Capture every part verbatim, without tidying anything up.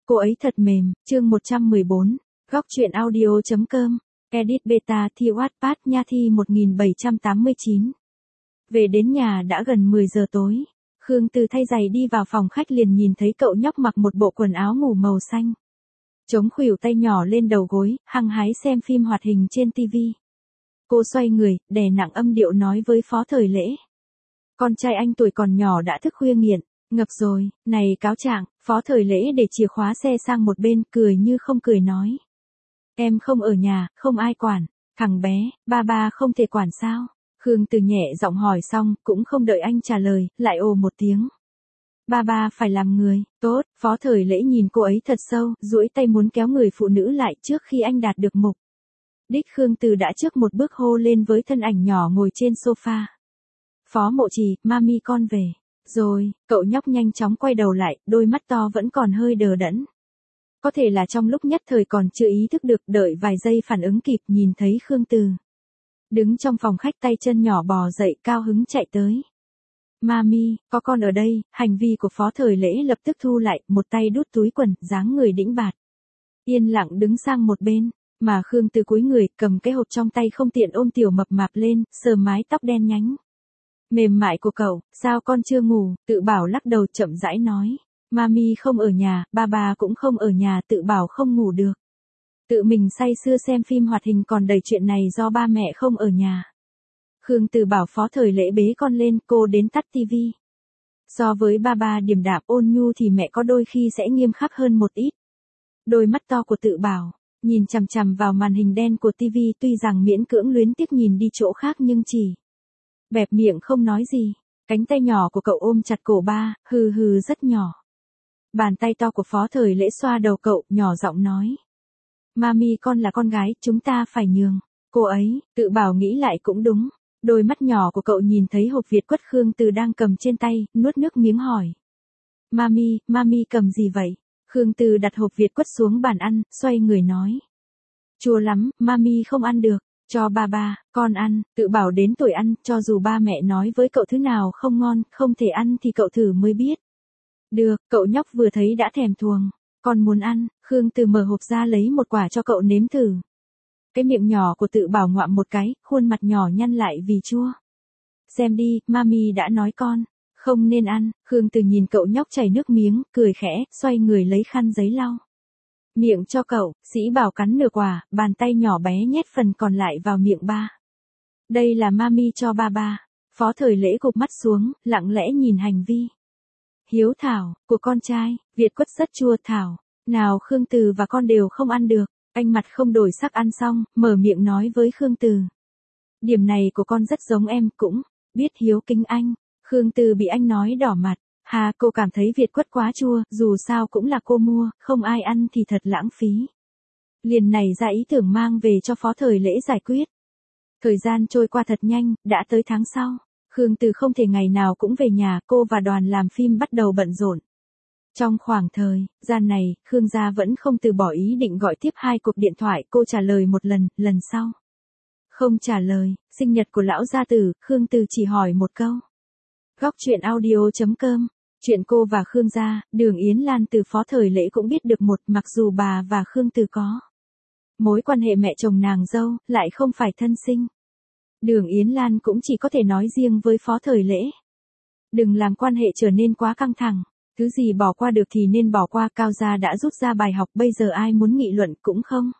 Cô ấy thật mềm, chương một trăm mười bốn, góc truyện audio.com, edit beta thi Wattpad nha thi một nghìn bảy trăm tám mươi chín. Về đến nhà đã gần mười giờ tối, Khương Từ thay giày đi vào phòng khách liền nhìn thấy cậu nhóc mặc một bộ quần áo ngủ màu xanh. Chống khuỷu tay nhỏ lên đầu gối, hăng hái xem phim hoạt hình trên tivi. Cô xoay người, đè nặng âm điệu nói với Phó Thời Lễ. Con trai anh tuổi còn nhỏ đã thức khuya nghiện, ngập rồi, này cáo trạng. Phó Thời Lễ để chìa khóa xe sang một bên, cười như không cười nói. Em không ở nhà, không ai quản, thằng bé, ba ba không thể quản sao? Khương Từ nhẹ giọng hỏi xong, cũng không đợi anh trả lời, lại ồ một tiếng. Ba ba phải làm người, tốt, Phó Thời Lễ nhìn cô ấy thật sâu, duỗi tay muốn kéo người phụ nữ lại trước khi anh đạt được mục đích. Khương Từ đã trước một bước hô lên với thân ảnh nhỏ ngồi trên sofa. Phó Mộ Trì, mami con về. Rồi, cậu nhóc nhanh chóng quay đầu lại, đôi mắt to vẫn còn hơi đờ đẫn. Có thể là trong lúc nhất thời còn chưa ý thức được, đợi vài giây phản ứng kịp nhìn thấy Khương Từ đứng trong phòng khách, tay chân nhỏ bò dậy, cao hứng chạy tới. Mami, có con ở đây. Hành vi của Phó Thời Lễ lập tức thu lại, một tay đút túi quần, dáng người đĩnh bạt. Yên lặng đứng sang một bên, mà Khương Từ cúi người, cầm cái hộp trong tay không tiện ôm tiểu mập mạp lên, sờ mái tóc đen nhánh mềm mại của cậu. Sao con chưa ngủ? Tự Bảo lắc đầu chậm rãi nói. Mami không ở nhà, ba ba cũng không ở nhà. Tự Bảo không ngủ được. Tự mình say sưa xem phim hoạt hình, còn đầy chuyện này do ba mẹ không ở nhà. Khương Từ bảo Phó Thời Lễ bế con lên, cô đến tắt tivi. So với ba ba điềm đạm ôn nhu thì mẹ có đôi khi sẽ nghiêm khắc hơn một ít. Đôi mắt to của Tự Bảo nhìn chằm chằm vào màn hình đen của tivi, tuy rằng miễn cưỡng luyến tiếc nhìn đi chỗ khác nhưng chỉ bẹp miệng không nói gì. Cánh tay nhỏ của cậu ôm chặt cổ ba, hừ hừ rất nhỏ. Bàn tay to của Phó Thời Lễ xoa đầu cậu, nhỏ giọng nói. Mami, con là con gái, chúng ta phải nhường cô ấy. Tự Bảo nghĩ lại cũng đúng. Đôi mắt nhỏ của cậu nhìn thấy hộp Việt quất Khương Từ đang cầm trên tay, nuốt nước miếng hỏi. Mami, mami cầm gì vậy? Khương Từ đặt hộp Việt quất xuống bàn ăn, xoay người nói. Chua lắm, mami không ăn được. Cho ba ba, con ăn. Tự Bảo đến tuổi ăn, cho dù ba mẹ nói với cậu thứ nào không ngon, không thể ăn thì cậu thử mới biết. Được, cậu nhóc vừa thấy đã thèm thuồng. Con muốn ăn. Khương Từ mở hộp ra lấy một quả cho cậu nếm thử. Cái miệng nhỏ của Tự Bảo ngoạm một cái, khuôn mặt nhỏ nhăn lại vì chua. Xem đi, mami đã nói con không nên ăn. Khương Từ nhìn cậu nhóc chảy nước miếng, cười khẽ, xoay người lấy khăn giấy lau miệng cho cậu. Sĩ Bảo cắn nửa quả, bàn tay nhỏ bé nhét phần còn lại vào miệng ba. Đây là mami cho ba ba. Phó Thời Lễ gục mắt xuống, lặng lẽ nhìn hành vi hiếu thảo của con trai. Việt quất rất chua. Thảo nào, Khương Từ và con đều không ăn được. Anh mặt không đổi sắc ăn xong, mở miệng nói với Khương Từ. Điểm này của con rất giống em, cũng biết hiếu kính anh. Khương Từ bị anh nói đỏ mặt. Hà, cô cảm thấy Việt quất quá chua, dù sao cũng là cô mua, không ai ăn thì thật lãng phí. Liền nảy ra ý tưởng mang về cho Phó Thời Lễ giải quyết. Thời gian trôi qua thật nhanh, đã tới tháng sau. Khương Từ không thể ngày nào cũng về nhà, cô và đoàn làm phim bắt đầu bận rộn. Trong khoảng thời gian này, Khương gia vẫn không từ bỏ ý định gọi tiếp hai cuộc điện thoại, cô trả lời một lần, lần sau không trả lời. Sinh nhật của lão gia tử, Khương Từ chỉ hỏi một câu. Góc truyện audio.com, chuyện cô và Khương gia. Đường Yến Lan từ Phó Thời Lễ cũng biết được một, mặc dù bà và Khương Từ có mối quan hệ mẹ chồng nàng dâu, lại không phải thân sinh. Đường Yến Lan cũng chỉ có thể nói riêng với Phó Thời Lễ. Đừng làm quan hệ trở nên quá căng thẳng. Thứ gì bỏ qua được thì nên bỏ qua. Cao gia đã rút ra bài học, bây giờ ai muốn nghị luận cũng không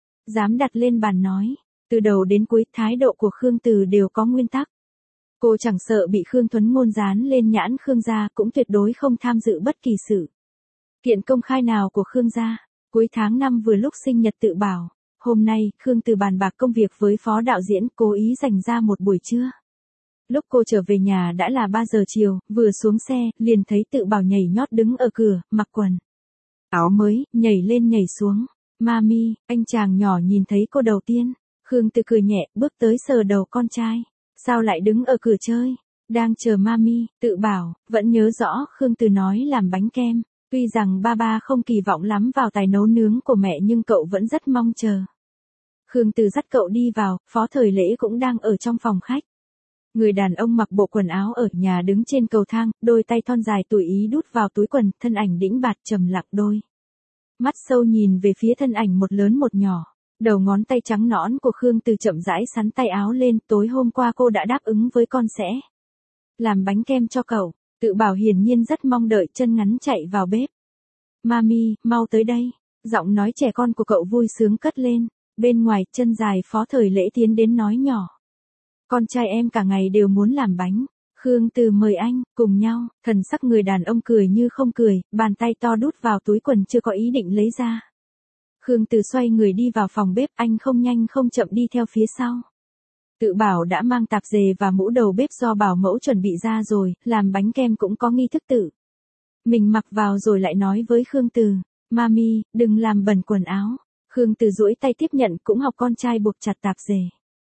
dám đặt lên bàn nói. Từ đầu đến cuối, thái độ của Khương Từ đều có nguyên tắc. Cô chẳng sợ bị Khương Thuấn Ngôn dán lên nhãn Khương gia, cũng tuyệt đối không tham dự bất kỳ sự kiện công khai nào của Khương gia. Cuối tháng năm vừa lúc sinh nhật Tự Bảo, hôm nay, Khương Từ bàn bạc công việc với phó đạo diễn, cố ý dành ra một buổi trưa. Lúc cô trở về nhà đã là ba giờ chiều, vừa xuống xe, liền thấy Tự Bảo nhảy nhót đứng ở cửa, mặc quần áo mới, nhảy lên nhảy xuống. Mami, anh chàng nhỏ nhìn thấy cô đầu tiên. Khương Từ cười nhẹ, bước tới sờ đầu con trai. Sao lại đứng ở cửa chơi? Đang chờ mami. Tự Bảo vẫn nhớ rõ Khương Từ nói làm bánh kem. Tuy rằng ba ba không kỳ vọng lắm vào tài nấu nướng của mẹ nhưng cậu vẫn rất mong chờ. Khương Từ dắt cậu đi vào, Phó Thời Lễ cũng đang ở trong phòng khách. Người đàn ông mặc bộ quần áo ở nhà đứng trên cầu thang, đôi tay thon dài tùy ý đút vào túi quần, thân ảnh đĩnh bạt trầm lặng đôi Mắt sâu nhìn về phía thân ảnh một lớn một nhỏ. Đầu ngón tay trắng nõn của Khương Từ chậm rãi xắn tay áo lên, tối hôm qua cô đã đáp ứng với con sẽ làm bánh kem cho cậu. Tự Bảo hiển nhiên rất mong đợi, chân ngắn chạy vào bếp. Mami, mau tới đây. Giọng nói trẻ con của cậu vui sướng cất lên. Bên ngoài, chân dài Phó Thời Lễ tiến đến nói nhỏ. Con trai em cả ngày đều muốn làm bánh. Khương Từ mời anh, cùng nhau. Thần sắc người đàn ông cười như không cười, bàn tay to đút vào túi quần chưa có ý định lấy ra. Khương Từ xoay người đi vào phòng bếp, anh không nhanh không chậm đi theo phía sau. Tự Bảo đã mang tạp dề và mũ đầu bếp do bảo mẫu chuẩn bị ra rồi, làm bánh kem cũng có nghi thức tự. Mình mặc vào rồi lại nói với Khương Từ, Mami, đừng làm bẩn quần áo. Khương Từ duỗi tay tiếp nhận, cũng học con trai buộc chặt tạp dề.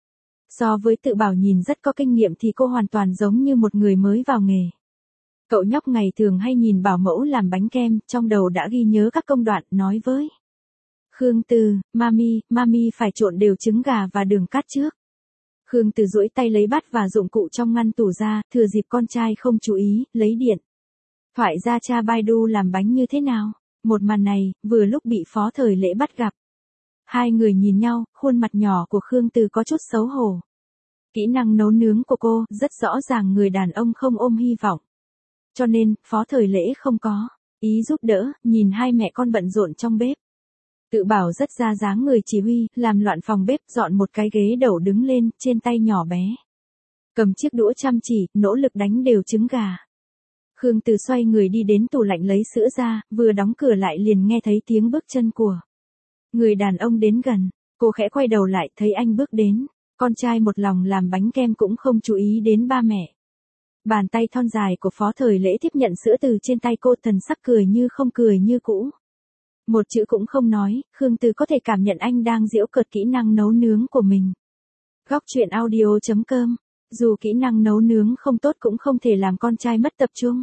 So với Tự Bảo nhìn rất có kinh nghiệm thì cô hoàn toàn giống như một người mới vào nghề. Cậu nhóc ngày thường hay nhìn bảo mẫu làm bánh kem, trong đầu đã ghi nhớ các công đoạn, nói với Khương Từ, Mami, Mami phải trộn đều trứng gà và đường cát trước. Khương Từ duỗi tay lấy bát và dụng cụ trong ngăn tủ ra, thừa dịp con trai không chú ý, lấy điện thoại ra tra Baidu làm bánh như thế nào. Một màn này, vừa lúc bị Phó Thời Lễ bắt gặp. Hai người nhìn nhau, khuôn mặt nhỏ của Khương Từ có chút xấu hổ. Kỹ năng nấu nướng của cô, rất rõ ràng người đàn ông không ôm hy vọng. Cho nên, Phó Thời Lễ không có ý giúp đỡ, nhìn hai mẹ con bận rộn trong bếp. Tự Bảo rất ra dáng người chỉ huy, làm loạn phòng bếp, dọn một cái ghế đầu đứng lên, trên tay nhỏ bé. Cầm chiếc đũa chăm chỉ, nỗ lực đánh đều trứng gà. Khương Từ xoay người đi đến tủ lạnh lấy sữa ra, vừa đóng cửa lại liền nghe thấy tiếng bước chân của người đàn ông đến gần. Cô khẽ quay đầu lại, thấy anh bước đến. Con trai một lòng làm bánh kem cũng không chú ý đến ba mẹ. Bàn tay thon dài của Phó Thời Lễ tiếp nhận sữa từ trên tay cô, thần sắc cười như không cười như cũ. Một chữ cũng không nói, Khương Từ có thể cảm nhận anh đang giễu cợt kỹ năng nấu nướng của mình. Góc truyện audio chấm com. Dù kỹ năng nấu nướng không tốt cũng không thể làm con trai mất tập trung.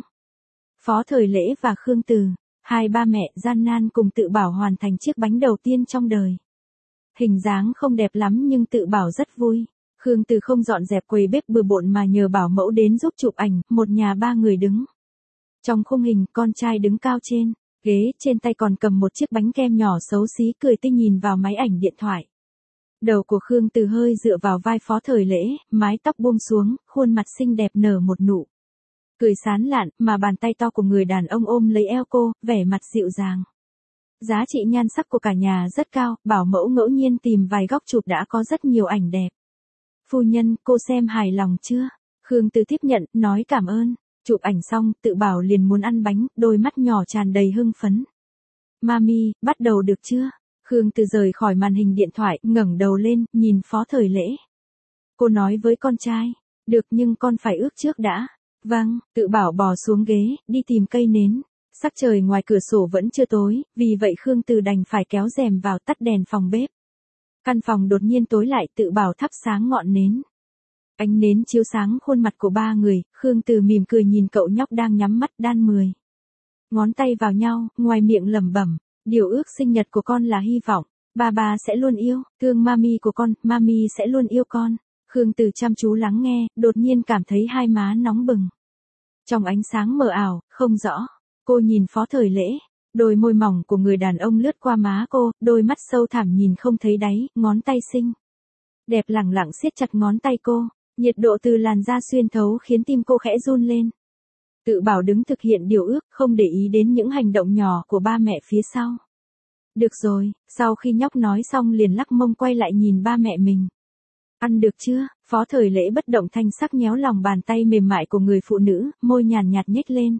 Phó Thời Lễ và Khương Từ, hai ba mẹ gian nan cùng Tự Bảo hoàn thành chiếc bánh đầu tiên trong đời. Hình dáng không đẹp lắm nhưng Tự Bảo rất vui. Khương Từ không dọn dẹp quầy bếp bừa bộn mà nhờ bảo mẫu đến giúp chụp ảnh, một nhà ba người đứng. Trong khung hình, con trai đứng cao trên ghế, trên tay còn cầm một chiếc bánh kem nhỏ xấu xí, cười tinh nhìn vào máy ảnh điện thoại. Đầu của Khương Từ hơi dựa vào vai Phó Thời Lễ, mái tóc buông xuống, khuôn mặt xinh đẹp nở một nụ cười sán lạn, mà bàn tay to của người đàn ông ôm lấy eo cô, vẻ mặt dịu dàng. Giá trị nhan sắc của cả nhà rất cao, bảo mẫu ngẫu nhiên tìm vài góc chụp đã có rất nhiều ảnh đẹp. Phu nhân, cô xem hài lòng chưa? Khương Từ tiếp nhận, nói cảm ơn. Chụp ảnh xong, Tự Bảo liền muốn ăn bánh, đôi mắt nhỏ tràn đầy hưng phấn. Mami, bắt đầu được chưa? Khương Từ rời khỏi màn hình điện thoại, ngẩng đầu lên, nhìn Phó Thời Lễ. Cô nói với con trai, được nhưng con phải ước trước đã. Vâng, Tự Bảo bò xuống ghế, đi tìm cây nến. Sắc trời ngoài cửa sổ vẫn chưa tối, vì vậy Khương Từ đành phải kéo rèm vào, tắt đèn phòng bếp. Căn phòng đột nhiên tối lại, Tự Bảo thắp sáng ngọn nến. Ánh nến chiếu sáng khuôn mặt của ba người, Khương Từ mỉm cười nhìn cậu nhóc đang nhắm mắt đan mười ngón tay vào nhau, ngoài miệng lẩm bẩm, điều ước sinh nhật của con là hy vọng, ba ba sẽ luôn yêu, thương mami của con, mami sẽ luôn yêu con. Khương Từ chăm chú lắng nghe, đột nhiên cảm thấy hai má nóng bừng. Trong ánh sáng mờ ảo, không rõ, cô nhìn Phó Thời Lễ, đôi môi mỏng của người đàn ông lướt qua má cô, đôi mắt sâu thẳm nhìn không thấy đáy, ngón tay xinh đẹp lẳng lặng siết chặt ngón tay cô, nhiệt độ từ làn da xuyên thấu khiến tim cô khẽ run lên. Tự Bảo đứng thực hiện điều ước, không để ý đến những hành động nhỏ của ba mẹ phía sau. Được rồi, sau khi nhóc nói xong liền lắc mông quay lại nhìn ba mẹ mình. Ăn được chưa? Phó Thời Lễ bất động thanh sắc nhéo lòng bàn tay mềm mại của người phụ nữ, môi nhàn nhạt nhếch lên.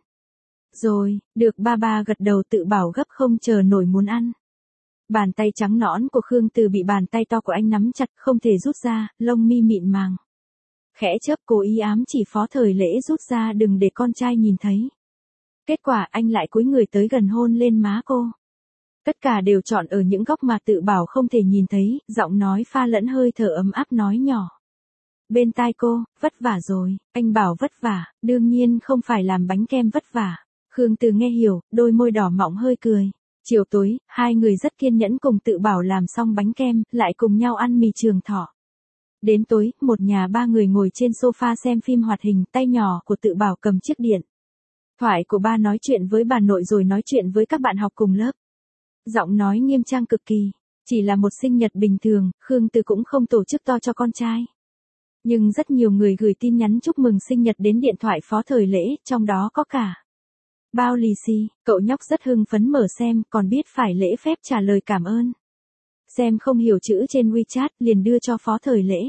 Rồi, được, ba ba gật đầu. Tự Bảo gấp không chờ nổi muốn ăn. Bàn tay trắng nõn của Khương Từ bị bàn tay to của anh nắm chặt, không thể rút ra, lông mi mịn màng khẽ chớp, cố ý ám chỉ Phó Thời Lễ rút ra đừng để con trai nhìn thấy. Kết quả anh lại cúi người tới gần hôn lên má cô. Tất cả đều chọn ở những góc mà Tự Bảo không thể nhìn thấy, giọng nói pha lẫn hơi thở ấm áp nói nhỏ bên tai cô, vất vả rồi. Anh bảo vất vả, đương nhiên không phải làm bánh kem vất vả. Khương Từ nghe hiểu, đôi môi đỏ mọng hơi cười. Chiều tối, hai người rất kiên nhẫn cùng Tự Bảo làm xong bánh kem, lại cùng nhau ăn mì Trường Thọ. Đến tối, một nhà ba người ngồi trên sofa xem phim hoạt hình, tay nhỏ của Tự Bảo cầm chiếc điện thoại của ba nói chuyện với bà nội rồi nói chuyện với các bạn học cùng lớp. Giọng nói nghiêm trang cực kỳ. Chỉ là một sinh nhật bình thường, Khương Từ cũng không tổ chức to cho con trai. Nhưng rất nhiều người gửi tin nhắn chúc mừng sinh nhật đến điện thoại Phó Thời Lễ, trong đó có cả bao lì xì. Cậu nhóc rất hưng phấn mở xem, còn biết phải lễ phép trả lời cảm ơn. Xem không hiểu chữ trên WeChat, liền đưa cho Phó Thời Lễ.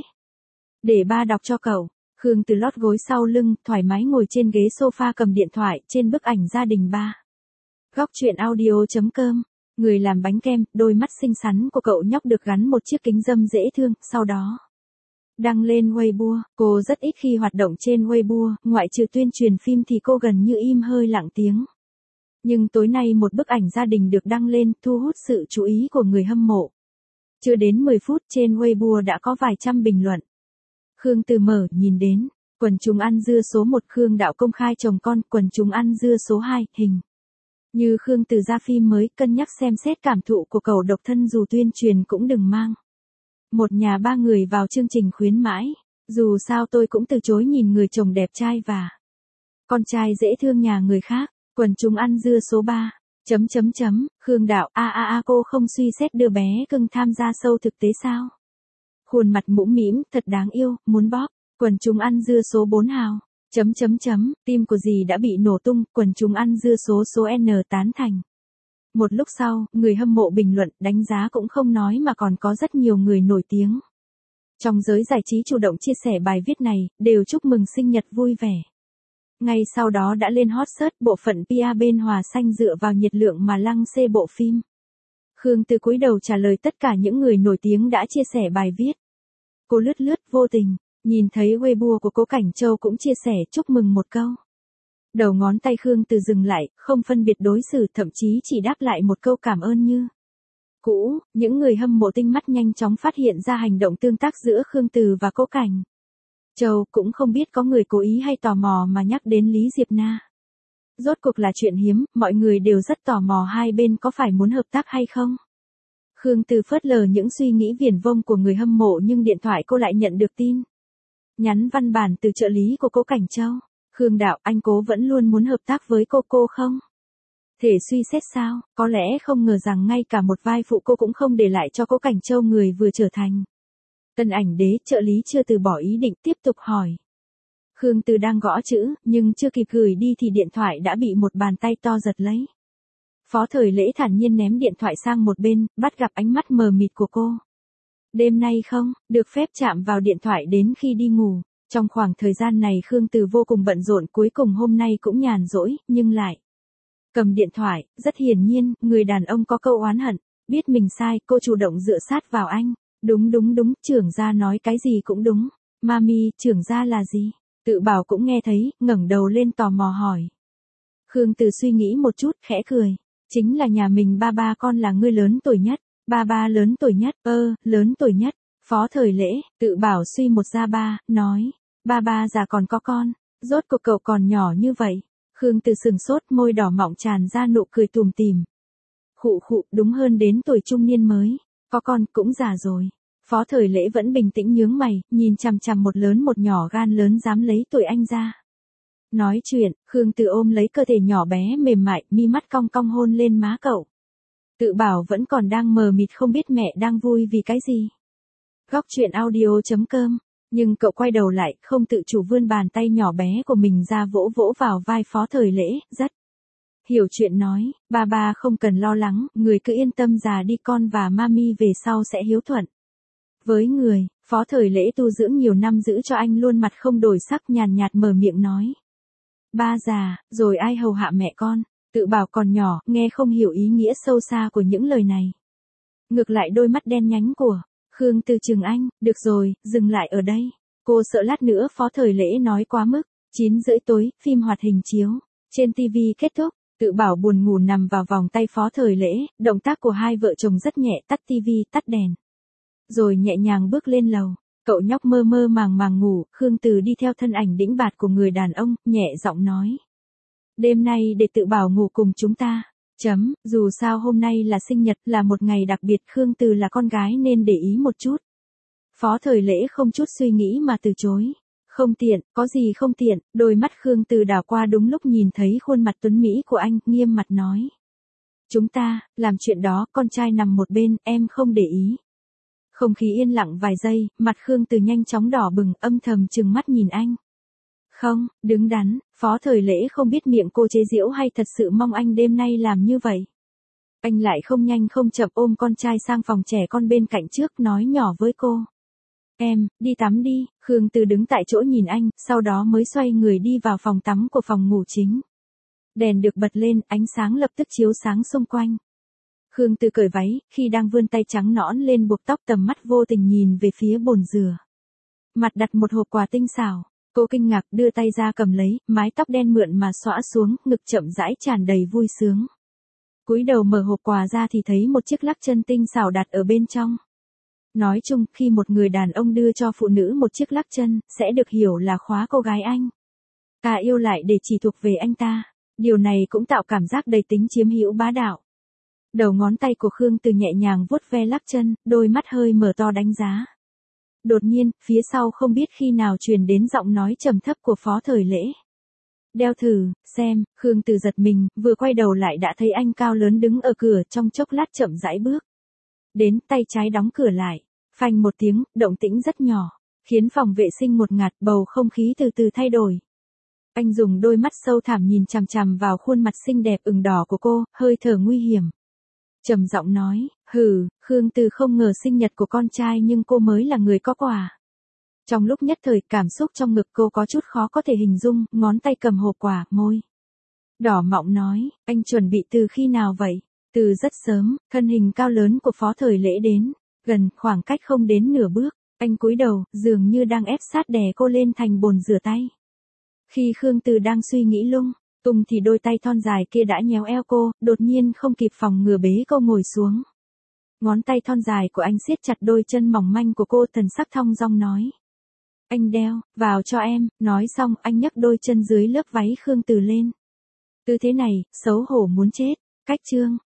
Để ba đọc cho cậu. Khương Từ lót gối sau lưng, thoải mái ngồi trên ghế sofa cầm điện thoại, trên bức ảnh gia đình ba. Góc truyện audio.com. Người làm bánh kem, đôi mắt xinh xắn của cậu nhóc được gắn một chiếc kính râm dễ thương, sau đó đăng lên Weibo. Cô rất ít khi hoạt động trên Weibo, ngoại trừ tuyên truyền phim thì cô gần như im hơi lặng tiếng. Nhưng tối nay một bức ảnh gia đình được đăng lên, thu hút sự chú ý của người hâm mộ. Chưa đến mười phút trên Weibo đã có vài trăm bình luận. Khương Từ mở, nhìn đến, quần chúng ăn dưa số một Khương Đạo công khai chồng con, quần chúng ăn dưa số hai, hình như Khương Từ ra phim mới, cân nhắc xem xét cảm thụ của cậu độc thân dù tuyên truyền cũng đừng mang một nhà ba người vào chương trình khuyến mãi. Dù sao tôi cũng từ chối nhìn người chồng đẹp trai và con trai dễ thương nhà người khác. Quần chúng ăn dưa số ba. Chấm chấm chấm, Khương Đạo, a a a cô không suy xét đưa bé cưng tham gia show thực tế sao? Khuôn mặt mũm mĩm, thật đáng yêu, muốn bóp. Quần chúng ăn dưa số bốn hào. Chấm chấm chấm, tim của dì đã bị nổ tung, quần chúng ăn dưa số số N tán thành. Một lúc sau, người hâm mộ bình luận, đánh giá cũng không nói mà còn có rất nhiều người nổi tiếng trong giới giải trí chủ động chia sẻ bài viết này, đều chúc mừng sinh nhật vui vẻ. Ngay sau đó đã lên hot search, bộ phận pê e bên Hòa Xanh dựa vào nhiệt lượng mà lăng xê bộ phim. Khương Từ cúi đầu trả lời tất cả những người nổi tiếng đã chia sẻ bài viết. Cô lướt lướt vô tình, nhìn thấy Weibo của Cố Cảnh Châu cũng chia sẻ chúc mừng một câu. Đầu ngón tay Khương Từ dừng lại, không phân biệt đối xử, thậm chí chỉ đáp lại một câu cảm ơn như cũ. Những người hâm mộ tinh mắt nhanh chóng phát hiện ra hành động tương tác giữa Khương Từ và Cố Cảnh Châu, cũng không biết có người cố ý hay tò mò mà nhắc đến Lý Diệp Na. Rốt cuộc là chuyện hiếm, mọi người đều rất tò mò hai bên có phải muốn hợp tác hay không. Khương Từ phớt lờ những suy nghĩ viển vông của người hâm mộ nhưng điện thoại cô lại nhận được tin nhắn văn bản từ trợ lý của Cố Cảnh Châu. Khương Đạo, anh Cố vẫn luôn muốn hợp tác với cô cô không? Thể suy xét sao? Có lẽ không ngờ rằng ngay cả một vai phụ cô cũng không để lại cho Cố Cảnh Châu, người vừa trở thành tân ảnh đế. Trợ lý chưa từ bỏ ý định, tiếp tục hỏi. Khương Từ đang gõ chữ, nhưng chưa kịp gửi đi thì điện thoại đã bị một bàn tay to giật lấy. Phó Thời Lễ thản nhiên ném điện thoại sang một bên, bắt gặp ánh mắt mờ mịt của cô. Đêm nay không, được phép chạm vào điện thoại đến khi đi ngủ. Trong khoảng thời gian này Khương Từ vô cùng bận rộn, cuối cùng hôm nay cũng nhàn rỗi, nhưng lại cầm điện thoại. Rất hiển nhiên, người đàn ông có câu oán hận, biết mình sai, cô chủ động dựa sát vào anh. Đúng đúng đúng, trưởng gia nói cái gì cũng đúng. Mami, trưởng gia là gì? Tự Bảo cũng nghe thấy, ngẩng đầu lên tò mò hỏi. Khương Từ suy nghĩ một chút, khẽ cười. Chính là nhà mình ba ba, con là người lớn tuổi nhất. Ba ba lớn tuổi nhất, ơ, lớn tuổi nhất. Phó Thời Lễ, Tự Bảo suy một ra ba, nói. Ba ba già còn có con, rốt cuộc cậu còn nhỏ như vậy. Khương Từ sừng sốt, môi đỏ mọng tràn ra nụ cười tùm tìm. Khụ khụ, đúng hơn đến tuổi trung niên mới. Có con, cũng già rồi. Phó Thời Lễ vẫn bình tĩnh nhướng mày, nhìn chằm chằm một lớn một nhỏ, gan lớn dám lấy tuổi anh ra nói chuyện. Khương Từ ôm lấy cơ thể nhỏ bé mềm mại, mi mắt cong cong hôn lên má cậu. Tự Bảo vẫn còn đang mờ mịt không biết mẹ đang vui vì cái gì. Góc truyện audio.com. Nhưng cậu quay đầu lại, không tự chủ vươn bàn tay nhỏ bé của mình ra vỗ vỗ vào vai Phó Thời Lễ, rất hiểu chuyện nói, ba ba không cần lo lắng, người cứ yên tâm, già đi, con và mami về sau sẽ hiếu thuận với người. Phó Thời Lễ tu dưỡng nhiều năm giữ cho anh luôn mặt không đổi sắc, nhàn nhạt mở miệng nói. Ba già, rồi ai hầu hạ mẹ con? Tự Bảo còn nhỏ, nghe không hiểu ý nghĩa sâu xa của những lời này. Ngược lại đôi mắt đen nhánh của Khương Từ chừng anh. Được rồi, dừng lại ở đây. Cô sợ lát nữa Phó Thời Lễ nói quá mức. chín rưỡi tối, phim hoạt hình chiếu trên ti vi kết thúc. Tự Bảo buồn ngủ nằm vào vòng tay Phó Thời Lễ. Động tác của hai vợ chồng rất nhẹ, tắt ti vi, tắt đèn, rồi nhẹ nhàng bước lên lầu. Cậu nhóc mơ mơ màng màng ngủ. Khương Từ đi theo thân ảnh đĩnh bạt của người đàn ông, nhẹ giọng nói. Đêm nay để Tự Bảo ngủ cùng chúng ta. Chấm, dù sao hôm nay là sinh nhật, là một ngày đặc biệt, Khương Từ là con gái nên để ý một chút. Phó Thời Lễ không chút suy nghĩ mà từ chối. Không tiện, có gì không tiện? Đôi mắt Khương Từ đảo qua đúng lúc nhìn thấy khuôn mặt tuấn mỹ của anh, nghiêm mặt nói. Chúng ta, làm chuyện đó, con trai nằm một bên, em không để ý. Không khí yên lặng vài giây, mặt Khương Từ nhanh chóng đỏ bừng, âm thầm trừng mắt nhìn anh. Không, đứng đắn, Phó Thời Lễ không biết miệng cô chế giễu hay thật sự mong anh đêm nay làm như vậy. Anh lại không nhanh không chậm ôm con trai sang phòng trẻ con bên cạnh trước, nói nhỏ với cô. Em, đi tắm đi. Khương Từ đứng tại chỗ nhìn anh, sau đó mới xoay người đi vào phòng tắm của phòng ngủ chính. Đèn được bật lên, ánh sáng lập tức chiếu sáng xung quanh. Khương Từ cởi váy, khi đang vươn tay trắng nõn lên buộc tóc, tầm mắt vô tình nhìn về phía bồn rửa. Mặt đặt một hộp quà tinh xảo. Cô kinh ngạc đưa tay ra cầm lấy, mái tóc đen mượn mà xõa xuống, ngực chậm rãi tràn đầy vui sướng. Cúi đầu mở hộp quà ra thì thấy một chiếc lắc chân tinh xảo đặt ở bên trong. Nói chung, khi một người đàn ông đưa cho phụ nữ một chiếc lắc chân, sẽ được hiểu là khóa cô gái anh ta yêu lại để chỉ thuộc về anh ta. Điều này cũng tạo cảm giác đầy tính chiếm hữu bá đạo. Đầu ngón tay của Khương Từ nhẹ nhàng vuốt ve lắc chân, đôi mắt hơi mở to đánh giá. Đột nhiên, phía sau không biết khi nào truyền đến giọng nói trầm thấp của Phó Thời Lễ. Đeo thử, xem. Khương Từ giật mình, vừa quay đầu lại đã thấy anh cao lớn đứng ở cửa, trong chốc lát chậm rãi bước đến, tay trái đóng cửa lại. Phanh một tiếng, động tĩnh rất nhỏ, khiến phòng vệ sinh một ngạt, bầu không khí từ từ thay đổi. Anh dùng đôi mắt sâu thẳm nhìn chằm chằm vào khuôn mặt xinh đẹp ửng đỏ của cô, hơi thở nguy hiểm. Trầm giọng nói, hừ. Khương Từ không ngờ sinh nhật của con trai nhưng cô mới là người có quà. Trong lúc nhất thời, cảm xúc trong ngực cô có chút khó có thể hình dung, ngón tay cầm hộp quà, môi đỏ mọng nói, anh chuẩn bị từ khi nào vậy? Từ rất sớm. Thân hình cao lớn của Phó Thời Lễ đến gần, khoảng cách không đến nửa bước, anh cúi đầu, dường như đang ép sát đè cô lên thành bồn rửa tay. Khi Khương Từ đang suy nghĩ lung tung thì đôi tay thon dài kia đã nhéo eo cô, đột nhiên không kịp phòng ngừa bế cô ngồi xuống. Ngón tay thon dài của anh siết chặt đôi chân mỏng manh của cô, thần sắc thong dong nói. Anh đeo vào cho em. Nói xong, anh nhấc đôi chân dưới lớp váy Khương Từ lên. Tư thế này, xấu hổ muốn chết. Cách chương